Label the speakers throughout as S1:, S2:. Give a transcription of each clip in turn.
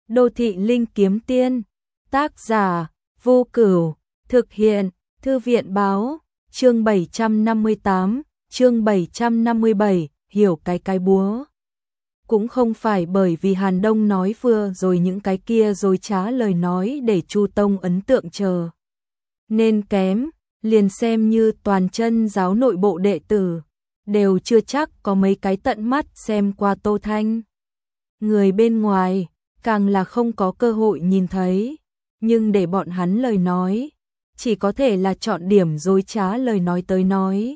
S1: Đô thị linh kiếm tiên. Tác giả Vô Cửu. Thực hiện Thư viện báo. Chương 758, chương 757, hiểu cái búa. Cũng không phải bởi vì Hàn Đông nói vừa rồi những cái kia dối trá lời nói để Chu Tông ấn tượng chờ nên kém, liền xem như toàn chân giáo nội bộ đệ tử, đều chưa chắc có mấy cái tận mắt xem qua Tô Thanh. Người bên ngoài, càng là không có cơ hội nhìn thấy, nhưng để bọn hắn lời nói, chỉ có thể là chọn điểm dối trá lời nói tới nói.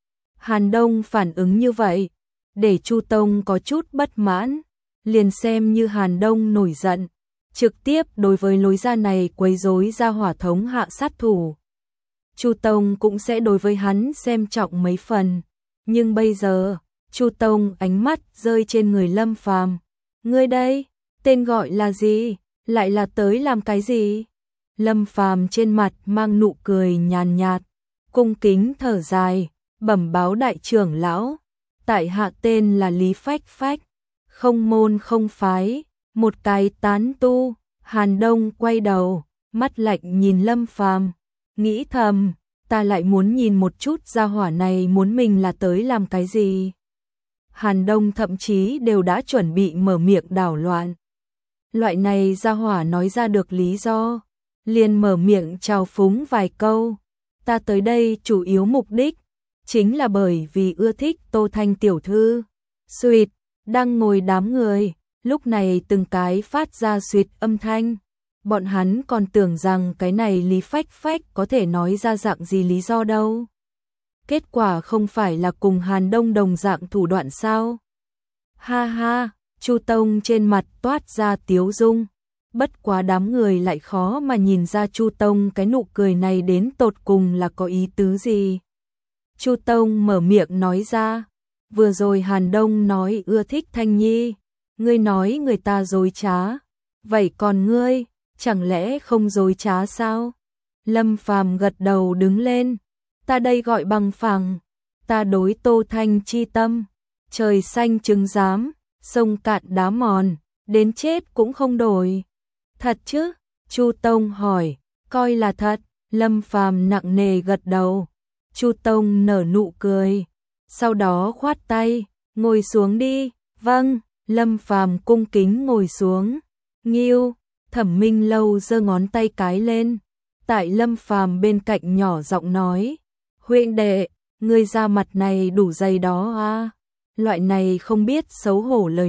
S1: Hàn Đông phản ứng như vậy, để Chu Tông có chút bất mãn, liền xem như Hàn Đông nổi giận, trực tiếp đối với lối ra này quấy rối ra hỏa thống hạ sát thủ. Chu Tông cũng sẽ đối với hắn xem trọng mấy phần, nhưng bây giờ, Chu Tông ánh mắt rơi trên người Lâm Phàm. Ngươi đây, tên gọi là gì, lại là tới làm cái gì? Lâm Phàm trên mặt mang nụ cười nhàn nhạt, cung kính thở dài, bẩm báo đại trưởng lão, tại hạ tên là Lý Phách Phách, không môn không phái, một cái tán tu. Hàn Đông quay đầu, mắt lạnh nhìn Lâm Phàm, nghĩ thầm, ta lại muốn nhìn một chút gia hỏa này muốn mình là tới làm cái gì. Hàn Đông thậm chí đều đã chuẩn bị mở miệng đảo loạn. Loại này gia hỏa nói ra được lý do, liền mở miệng chào phúng vài câu. Ta tới đây chủ yếu mục đích, chính là bởi vì ưa thích Tô Thanh tiểu thư. Xuyệt, đang ngồi đám người, lúc này từng cái phát ra xuyệt âm thanh. Bọn hắn còn tưởng rằng cái này Lý Phách Phách có thể nói ra dạng gì lý do đâu. Kết quả không phải là cùng Hàn Đông đồng dạng thủ đoạn sao? Ha ha, Chu Tông trên mặt toát ra tiếu dung. Bất quá đám người lại khó mà nhìn ra Chu Tông cái nụ cười này đến tột cùng là có ý tứ gì. Chu Tông mở miệng nói ra, vừa rồi Hàn Đông nói ưa thích Thanh Nhi, ngươi nói người ta dối trá, vậy còn ngươi, chẳng lẽ không dối trá sao? Lâm Phàm gật đầu đứng lên, ta đây gọi bằng phẳng, ta đối Tô Thanh chi tâm, trời xanh trứng giám, sông cạn đá mòn, đến chết cũng không đổi. Thật chứ? Chu Tông hỏi, coi là thật. Lâm Phàm nặng nề gật đầu. Chu Tông nở nụ cười, sau đó khoát tay, ngồi xuống đi. Vâng. Lâm Phàm cung kính ngồi xuống. Nghiêu, Thẩm Minh Lâu giơ ngón tay cái lên, tại Lâm Phàm bên cạnh nhỏ giọng nói, huynh đệ, ngươi ra mặt này đủ dày đó à? Loại này không biết xấu hổ lời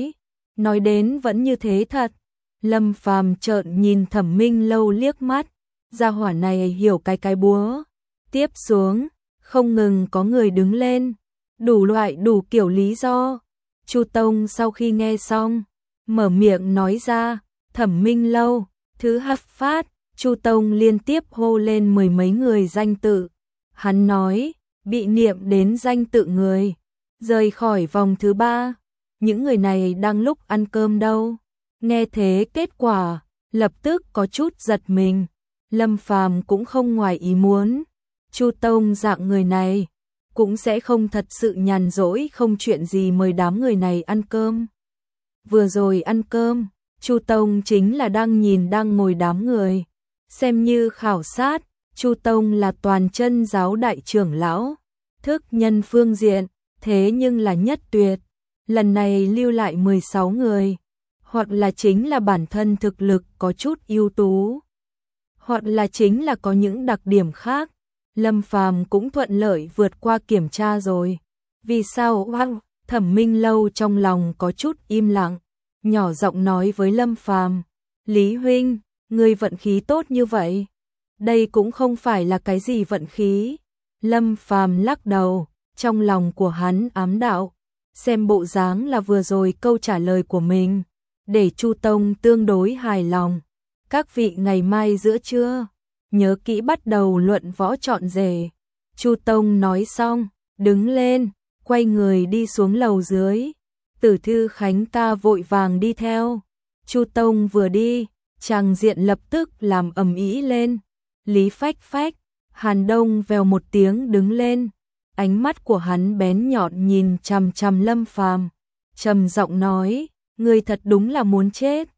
S1: nói đến vẫn như thế thật. Lâm Phàm trợn nhìn Thẩm Minh Lâu liếc mắt, gia hỏa này hiểu cái búa. Tiếp xuống, không ngừng có người đứng lên, đủ loại đủ kiểu lý do. Chu Tông sau khi nghe xong, mở miệng nói ra, Thẩm Minh Lâu, Thứ Hắc Phát. Chu Tông liên tiếp hô lên mười mấy người danh tự. Hắn nói, bị niệm đến danh tự người, rời khỏi vòng thứ 3. Những người này đang lúc ăn cơm đâu. Nghe thế kết quả, lập tức có chút giật mình. Lâm Phàm cũng không ngoài ý muốn. Chu Tông dạng người này cũng sẽ không thật sự nhàn rỗi không chuyện gì mời đám người này ăn cơm. Vừa rồi ăn cơm, Chu Tông chính là đang nhìn đang ngồi đám người. Xem như khảo sát, Chu Tông là toàn chân giáo đại trưởng lão, thức nhân phương diện, thế nhưng là nhất tuyệt. Lần này lưu lại 16 người, hoặc là chính là bản thân thực lực có chút ưu tú, hoặc là chính là có những đặc điểm khác. Lâm Phàm cũng thuận lợi vượt qua kiểm tra rồi. Vì sao? Thẩm Minh Lâu trong lòng có chút im lặng, nhỏ giọng nói với Lâm Phàm, Lý huynh, ngươi vận khí tốt như vậy. Đây cũng không phải là cái gì vận khí. Lâm Phàm lắc đầu, trong lòng của hắn ám đạo, xem bộ dáng là vừa rồi câu trả lời của mình, để Chu Tông tương đối hài lòng. Các vị ngày mai giữa trưa, nhớ kỹ bắt đầu luận võ chọn rể. Chu Tông nói xong, đứng lên, quay người đi xuống lầu dưới. Tử Thư Khánh ca vội vàng đi theo. Chu Tông vừa đi, tràng diện lập tức làm ầm ĩ lên. Lý Phách Phách, Hàn Đông vèo một tiếng đứng lên, ánh mắt của hắn bén nhọn nhìn chằm chằm Lâm Phàm, trầm giọng nói, ngươi thật đúng là muốn chết.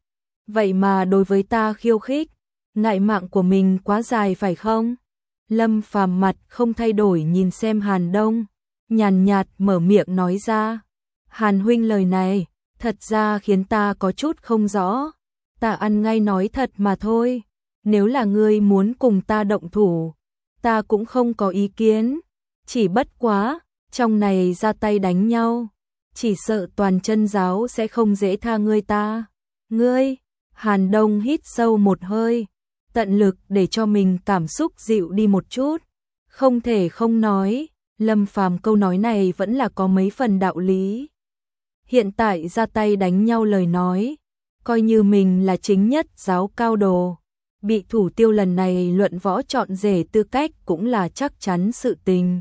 S1: vậy mà đối với ta khiêu khích, ngại mạng của mình quá dài phải không? Lâm Phàm mặt không thay đổi nhìn xem Hàn Đông, nhàn nhạt mở miệng nói ra. Hàn huynh lời này, thật ra khiến ta có chút không rõ. Ta ăn ngay nói thật mà thôi. Nếu là ngươi muốn cùng ta động thủ, ta cũng không có ý kiến. Chỉ bất quá, trong này ra tay đánh nhau, chỉ sợ toàn chân giáo sẽ không dễ tha ngươi ta. Ngươi, Hàn Đông hít sâu một hơi, tận lực để cho mình cảm xúc dịu đi một chút. Không thể không nói, Lâm Phàm câu nói này vẫn là có mấy phần đạo lý. Hiện tại ra tay đánh nhau lời nói, coi như mình là chính nhất giáo cao đồ, bị thủ tiêu lần này luận võ chọn rể tư cách cũng là chắc chắn sự tình.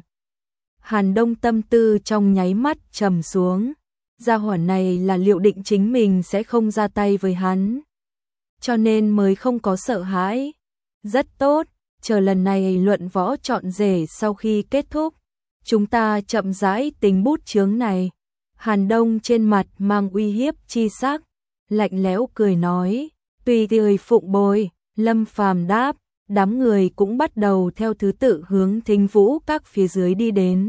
S1: Hàn Đông tâm tư trong nháy mắt trầm xuống, gia hỏa này là liệu định chính mình sẽ không ra tay với hắn, cho nên mới không có sợ hãi. Rất tốt, chờ lần này luận võ chọn rể sau khi kết thúc, chúng ta chậm rãi tính bút chướng này. Hàn Đông trên mặt mang uy hiếp chi sắc, lạnh lẽo cười nói, tùy người phụng bồi. Lâm Phàm đáp, đám người cũng bắt đầu theo thứ tự hướng Thính Vũ các phía dưới đi đến.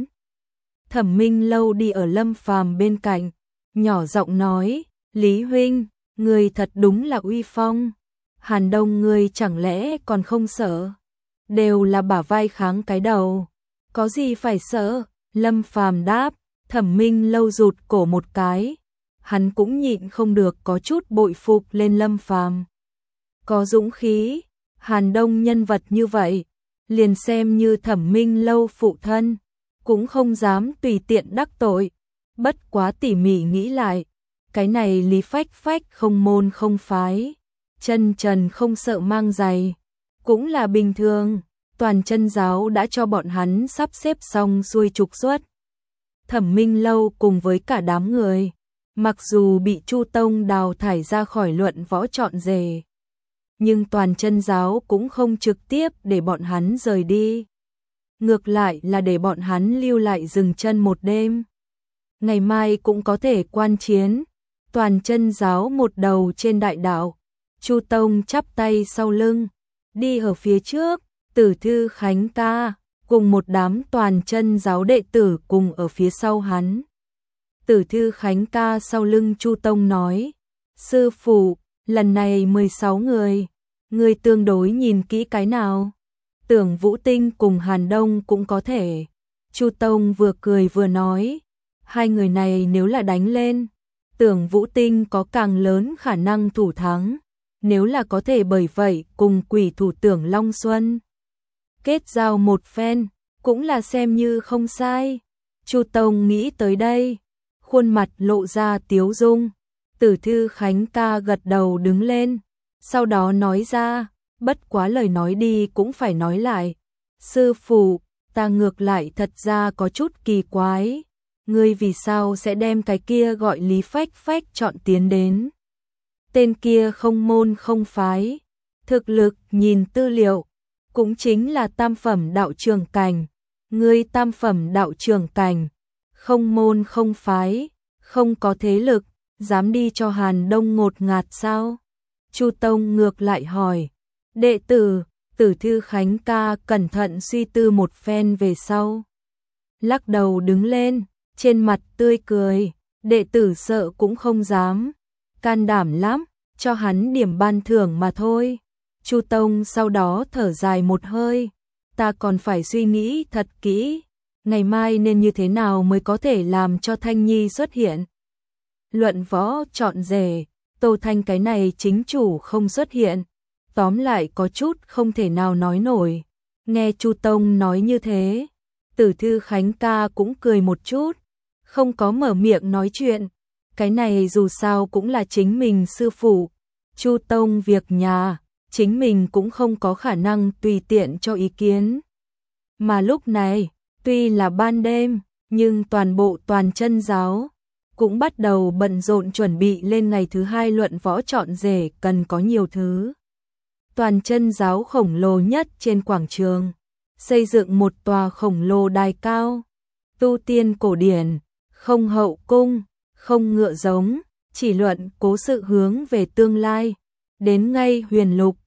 S1: Thẩm Minh Lâu đi ở Lâm Phàm bên cạnh, nhỏ giọng nói, Lý huynh, người thật đúng là uy phong. Hàn Đông ngươi chẳng lẽ còn không sợ? Đều là bả vai kháng cái đầu, có gì phải sợ? Lâm Phàm đáp. Thẩm Minh Lâu rụt cổ một cái, hắn cũng nhịn không được có chút bội phục lên Lâm Phàm. Có dũng khí, Hàn Đông nhân vật như vậy, liền xem như Thẩm Minh Lâu phụ thân, cũng không dám tùy tiện đắc tội. Bất quá tỉ mỉ nghĩ lại, cái này Lý Phách Phách không môn không phái, chân trần không sợ mang giày, cũng là bình thường. Toàn chân giáo đã cho bọn hắn sắp xếp xong xuôi trục xuất. Thẩm Minh Lâu cùng với cả đám người, mặc dù bị Chu Tông đào thải ra khỏi luận võ chọn rể, nhưng toàn chân giáo cũng không trực tiếp để bọn hắn rời đi. Ngược lại là để bọn hắn lưu lại dừng chân một đêm. Ngày mai cũng có thể quan chiến. Toàn chân giáo một đầu trên đại đạo, Chu Tông chắp tay sau lưng, đi ở phía trước, Tử Thư Khánh ca cùng một đám toàn chân giáo đệ tử cùng ở phía sau hắn. Tử Thư Khánh ca sau lưng Chu Tông nói, sư phụ, lần này 16 người, người tương đối nhìn kỹ cái nào? Tưởng Vũ Tinh cùng Hàn Đông cũng có thể. Chu Tông vừa cười vừa nói, hai người này nếu là đánh lên, Tưởng Vũ Tinh có càng lớn khả năng thủ thắng, nếu là có thể bởi vậy cùng quỷ thủ Tưởng Long Xuân kết giao một phen, cũng là xem như không sai. Chu Tông nghĩ tới đây, khuôn mặt lộ ra tiếu dung. Tử Thư Khánh ca gật đầu đứng lên, sau đó nói ra, bất quá lời nói đi cũng phải nói lại. Sư phụ, ta ngược lại thật ra có chút kỳ quái, ngươi vì sao sẽ đem cái kia gọi Lý Phách Phách chọn tiến đến? Tên kia không môn không phái, thực lực nhìn tư liệu, cũng chính là tam phẩm đạo trường cảnh. Ngươi tam phẩm đạo trường cảnh, không môn không phái, không có thế lực, dám đi cho Hàn Đông ngột ngạt sao? Chu Tông ngược lại hỏi. Đệ tử, Tử Thư Khánh ca cẩn thận suy tư một phen về sau, lắc đầu đứng lên, trên mặt tươi cười, đệ tử sợ cũng không dám, can đảm lắm, cho hắn điểm ban thưởng mà thôi. Chu Tông sau đó thở dài một hơi, ta còn phải suy nghĩ thật kỹ, ngày mai nên như thế nào mới có thể làm cho Thanh Nhi xuất hiện. Luận võ chọn rể, Tô Thanh cái này chính chủ không xuất hiện, tóm lại có chút không thể nào nói nổi. Nghe Chu Tông nói như thế, Tử Thư Khánh ca cũng cười một chút, không có mở miệng nói chuyện, cái này dù sao cũng là chính mình sư phụ. Chu Tông việc nhà, chính mình cũng không có khả năng tùy tiện cho ý kiến. Mà lúc này, tuy là ban đêm, nhưng toàn bộ toàn chân giáo cũng bắt đầu bận rộn chuẩn bị lên ngày thứ hai luận võ chọn rể cần có nhiều thứ. Toàn chân giáo khổng lồ nhất trên quảng trường, xây dựng một tòa khổng lồ đài cao, tu tiên cổ điển, không hậu cung, không ngựa giống, chỉ luận cố sự hướng về tương lai. đến ngay huyền lục,